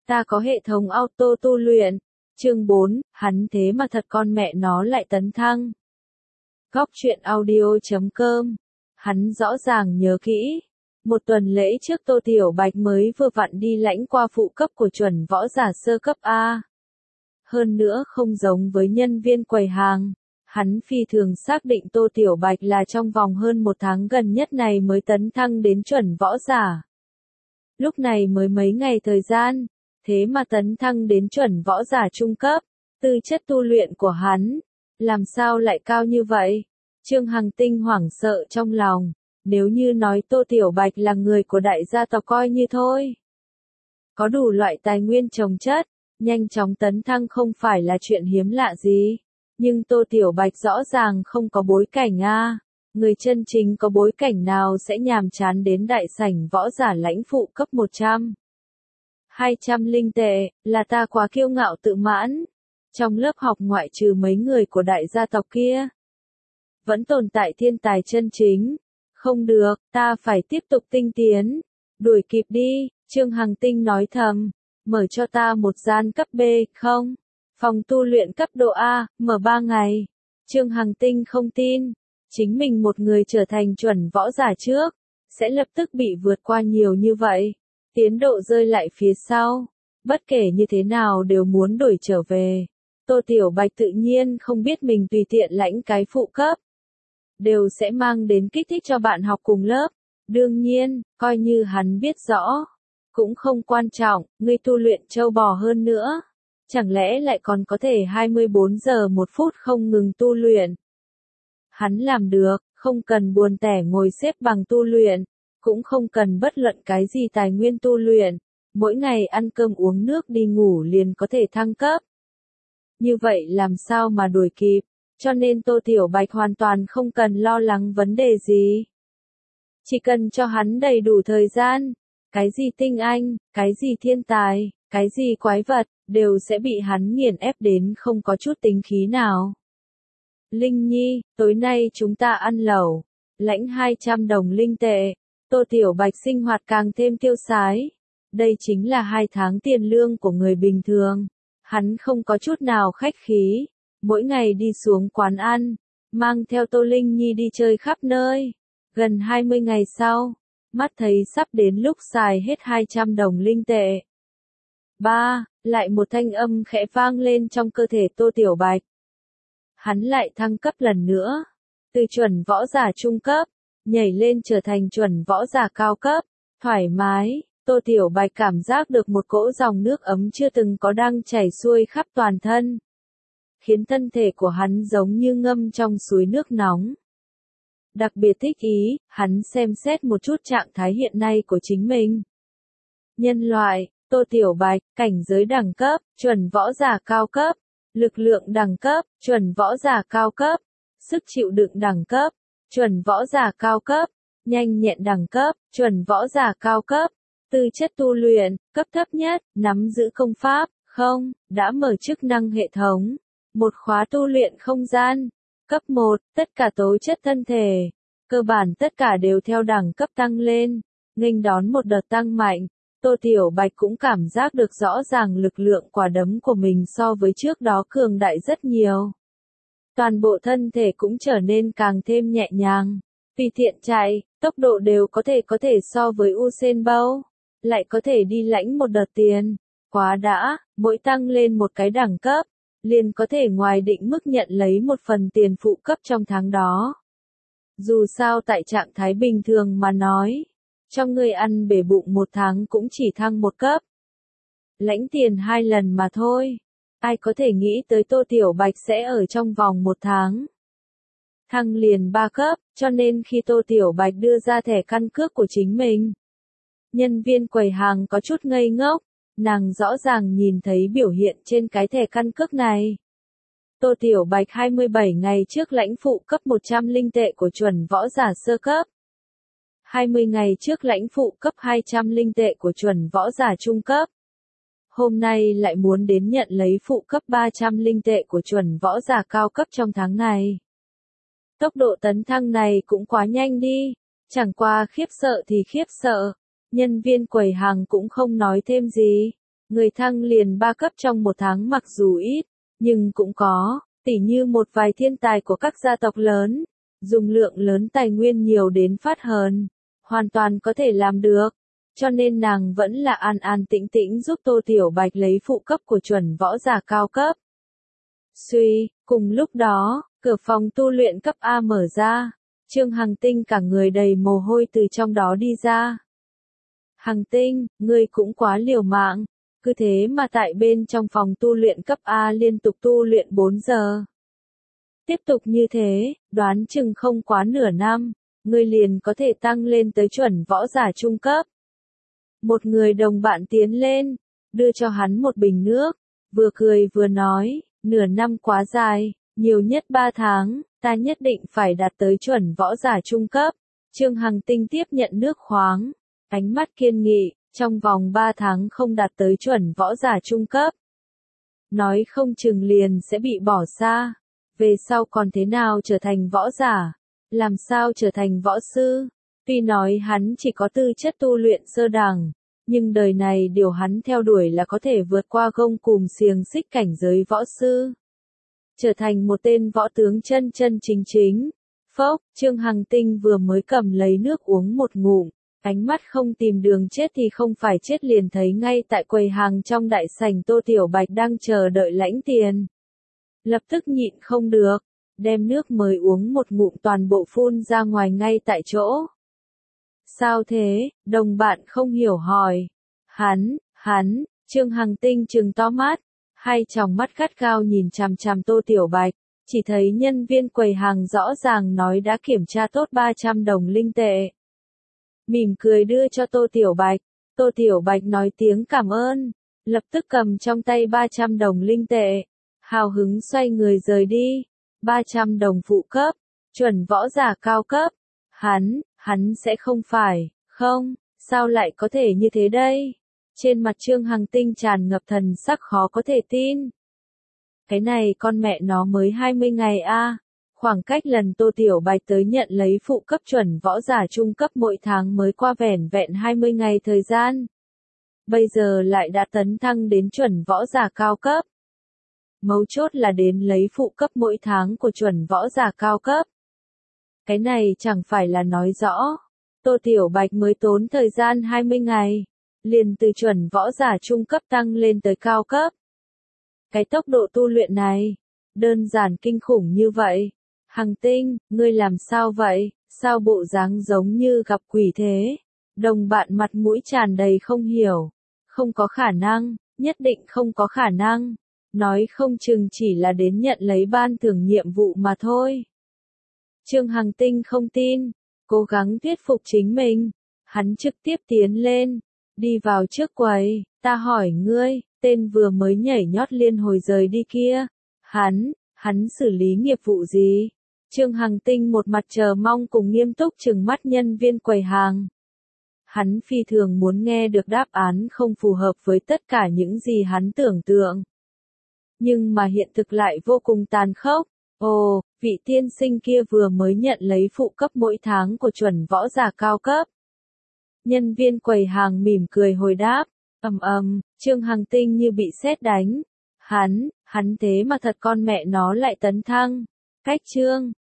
Ta có hệ thống auto tu luyện. Chương 4, hắn thế mà thật con mẹ nó lại tấn thăng. Góc truyện audio.com. Hắn rõ ràng nhớ kỹ. Một tuần lễ trước Tô Tiểu Bạch mới vừa vặn đi lãnh qua phụ cấp của chuẩn võ giả sơ cấp A. Hơn nữa không giống với nhân viên quầy hàng. Hắn phi thường xác định Tô Tiểu Bạch là trong vòng hơn một tháng gần nhất này mới tấn thăng đến chuẩn võ giả. Lúc này mới mấy ngày thời gian, thế mà tấn thăng đến chuẩn võ giả trung cấp, tư chất tu luyện của hắn, làm sao lại cao như vậy? Trương Hằng Tinh hoảng sợ trong lòng, nếu như nói Tô Tiểu Bạch là người của đại gia tộc coi như thôi. Có đủ loại tài nguyên trồng chất, nhanh chóng tấn thăng không phải là chuyện hiếm lạ gì. Nhưng Tô Tiểu Bạch rõ ràng không có bối cảnh a. Người chân chính có bối cảnh nào sẽ nhàm chán đến đại sảnh võ giả lãnh phụ cấp 100. 200 linh tệ, là ta quá kiêu ngạo tự mãn. Trong lớp học ngoại trừ mấy người của đại gia tộc kia, vẫn tồn tại thiên tài chân chính. Không được, ta phải tiếp tục tinh tiến. Đuổi kịp đi, Trương Hằng Tinh nói thầm. Mở cho ta một gian cấp B, không? Phòng tu luyện cấp độ A, mở 3 ngày. Trương Hằng Tinh không tin. Chính mình một người trở thành chuẩn võ giả trước, sẽ lập tức bị vượt qua nhiều như vậy. Tiến độ rơi lại phía sau. Bất kể như thế nào đều muốn đổi trở về. Tô Tiểu Bạch tự nhiên không biết mình tùy tiện lãnh cái phụ cấp. Đều sẽ mang đến kích thích cho bạn học cùng lớp. Đương nhiên, coi như hắn biết rõ. Cũng không quan trọng, ngươi tu luyện trâu bò hơn nữa. Chẳng lẽ lại còn có thể 24 giờ 1 phút không ngừng tu luyện? Hắn làm được, không cần buồn tẻ ngồi xếp bằng tu luyện, cũng không cần bất luận cái gì tài nguyên tu luyện, mỗi ngày ăn cơm uống nước đi ngủ liền có thể thăng cấp. Như vậy làm sao mà đuổi kịp, cho nên Tô Tiểu Bạch hoàn toàn không cần lo lắng vấn đề gì. Chỉ cần cho hắn đầy đủ thời gian, cái gì tinh anh, cái gì thiên tài, cái gì quái vật, đều sẽ bị hắn nghiền ép đến không có chút tính khí nào. Linh Nhi, tối nay chúng ta ăn lẩu, lãnh 200 đồng linh tệ. Tô Tiểu Bạch sinh hoạt càng thêm tiêu sái. Đây chính là 2 tháng tiền lương của người bình thường. Hắn không có chút nào khách khí. Mỗi ngày đi xuống quán ăn, mang theo Tô Linh Nhi đi chơi khắp nơi. Gần 20 ngày sau, mắt thấy sắp đến lúc xài hết 200 đồng linh tệ. Lại một thanh âm khẽ vang lên trong cơ thể Tô Tiểu Bạch. Hắn lại thăng cấp lần nữa. Từ chuẩn võ giả trung cấp, nhảy lên trở thành chuẩn võ giả cao cấp. Thoải mái, Tô Tiểu Bạch cảm giác được một cỗ dòng nước ấm chưa từng có đang chảy xuôi khắp toàn thân. Khiến thân thể của hắn giống như ngâm trong suối nước nóng. Đặc biệt thích ý, hắn xem xét một chút trạng thái hiện nay của chính mình. Nhân loại, Tô Tiểu Bạch, cảnh giới đẳng cấp, chuẩn võ giả cao cấp. Lực lượng đẳng cấp, chuẩn võ giả cao cấp. Sức chịu đựng đẳng cấp, chuẩn võ giả cao cấp. Nhanh nhẹn đẳng cấp, chuẩn võ giả cao cấp. Tư chất tu luyện, cấp thấp nhất, nắm giữ công pháp, không, đã mở chức năng hệ thống. Một khóa tu luyện không gian. Cấp 1, tất cả tố chất thân thể. Cơ bản tất cả đều theo đẳng cấp tăng lên. Nghênh đón một đợt tăng mạnh. Tô Tiểu Bạch cũng cảm giác được rõ ràng lực lượng quả đấm của mình so với trước đó cường đại rất nhiều. Toàn bộ thân thể cũng trở nên càng thêm nhẹ nhàng. Tùy tiện chạy, tốc độ đều có thể so với Usain Bolt. Lại có thể đi lãnh một đợt tiền. Quá đã, mỗi tăng lên một cái đẳng cấp, liền có thể ngoài định mức nhận lấy một phần tiền phụ cấp trong tháng đó. Dù sao tại trạng thái bình thường mà nói, cho người ăn bể bụng một tháng cũng chỉ thăng một cấp. Lãnh tiền 2 lần mà thôi. Ai có thể nghĩ tới Tô Tiểu Bạch sẽ ở trong vòng 1 tháng. Thăng liền 3 cấp, cho nên khi Tô Tiểu Bạch đưa ra thẻ căn cước của chính mình. Nhân viên quầy hàng có chút ngây ngốc, nàng rõ ràng nhìn thấy biểu hiện trên cái thẻ căn cước này. Tô Tiểu Bạch 27 ngày trước lãnh phụ cấp 100 linh tệ của chuẩn võ giả sơ cấp. 20 ngày trước lãnh phụ cấp 200 linh tệ của chuẩn võ giả trung cấp. Hôm nay lại muốn đến nhận lấy phụ cấp 300 linh tệ của chuẩn võ giả cao cấp trong tháng này. Tốc độ tấn thăng này cũng quá nhanh đi, chẳng qua khiếp sợ thì khiếp sợ. Nhân viên quầy hàng cũng không nói thêm gì. Người thăng liền 3 cấp trong một tháng mặc dù ít, nhưng cũng có, tỉ như một vài thiên tài của các gia tộc lớn, dùng lượng lớn tài nguyên nhiều đến phát hờn, hoàn toàn có thể làm được. Cho nên nàng vẫn là an an tĩnh tĩnh giúp Tô Tiểu Bạch lấy phụ cấp của chuẩn võ giả cao cấp. Suy, cùng lúc đó, cửa phòng tu luyện cấp A mở ra, Trương Hằng Tinh cả người đầy mồ hôi từ trong đó đi ra. Hằng Tinh, ngươi cũng quá liều mạng, cứ thế mà tại bên trong phòng tu luyện cấp A liên tục tu luyện 4 giờ. Tiếp tục như thế, đoán chừng không quá nửa năm, ngươi liền có thể tăng lên tới chuẩn võ giả trung cấp. Một người đồng bạn tiến lên, đưa cho hắn một bình nước, vừa cười vừa nói, nửa năm quá dài, nhiều nhất 3 tháng, ta nhất định phải đạt tới chuẩn võ giả trung cấp. Trương Hằng Tinh tiếp nhận nước khoáng, ánh mắt kiên nghị, trong vòng 3 tháng không đạt tới chuẩn võ giả trung cấp. Nói không chừng liền sẽ bị bỏ xa, về sau còn thế nào trở thành võ giả, làm sao trở thành võ sư. Tuy nói hắn chỉ có tư chất tu luyện sơ đẳng, nhưng đời này điều hắn theo đuổi là có thể vượt qua gông cùm xiềng xích cảnh giới võ sư. Trở thành một tên võ tướng chân chân chính chính. Phốc, Trương Hằng Tinh vừa mới cầm lấy nước uống một ngụm, ánh mắt không tìm đường chết thì không phải chết liền thấy ngay tại quầy hàng trong đại sảnh Tô Tiểu Bạch đang chờ đợi lãnh tiền. Lập tức nhịn không được, đem nước mới uống một ngụm toàn bộ phun ra ngoài ngay tại chỗ. Sao thế, đồng bạn không hiểu hỏi. Hắn, Trương Hằng Tinh trừng to mắt, hai tròng mắt gắt gao nhìn chằm chằm Tô Tiểu Bạch, chỉ thấy nhân viên quầy hàng rõ ràng nói đã kiểm tra tốt 300 đồng linh tệ. Mỉm cười đưa cho Tô Tiểu Bạch, Tô Tiểu Bạch nói tiếng cảm ơn, lập tức cầm trong tay 300 đồng linh tệ, hào hứng xoay người rời đi. 300 đồng phụ cấp, chuẩn võ giả cao cấp, hắn sẽ không phải, không, sao lại có thể như thế đây? Trên mặt Trương Hằng Tinh tràn ngập thần sắc khó có thể tin. Cái này con mẹ nó mới 20 ngày a, khoảng cách lần Tô Tiểu Bạch tới nhận lấy phụ cấp chuẩn võ giả trung cấp mỗi tháng mới qua vẻn vẹn 20 ngày thời gian. Bây giờ lại đã tấn thăng đến chuẩn võ giả cao cấp. Mấu chốt là đến lấy phụ cấp mỗi tháng của chuẩn võ giả cao cấp. Cái này chẳng phải là nói rõ, Tô Tiểu Bạch mới tốn thời gian 20 ngày, liền từ chuẩn võ giả trung cấp tăng lên tới cao cấp. Cái tốc độ tu luyện này, đơn giản kinh khủng như vậy. Hằng Tinh, ngươi làm sao vậy, sao bộ dáng giống như gặp quỷ thế? Đồng bạn mặt mũi tràn đầy không hiểu. Không có khả năng, nhất định không có khả năng. Nói không chừng chỉ là đến nhận lấy ban thưởng nhiệm vụ mà thôi. Trương Hằng Tinh không tin, cố gắng thuyết phục chính mình. Hắn trực tiếp tiến lên, đi vào trước quầy, ta hỏi ngươi, tên vừa mới nhảy nhót liên hồi rời đi kia, hắn xử lý nghiệp vụ gì? Trương Hằng Tinh một mặt chờ mong cùng nghiêm túc trừng mắt nhân viên quầy hàng. Hắn phi thường muốn nghe được đáp án không phù hợp với tất cả những gì hắn tưởng tượng. Nhưng mà hiện thực lại vô cùng tàn khốc. Ồ, vị tiên sinh kia vừa mới nhận lấy phụ cấp mỗi tháng của chuẩn võ giả cao cấp. Nhân viên quầy hàng mỉm cười hồi đáp. Trương Hằng Tinh như bị sét đánh. Hắn thế mà thật con mẹ nó lại tấn thăng. Cách Trương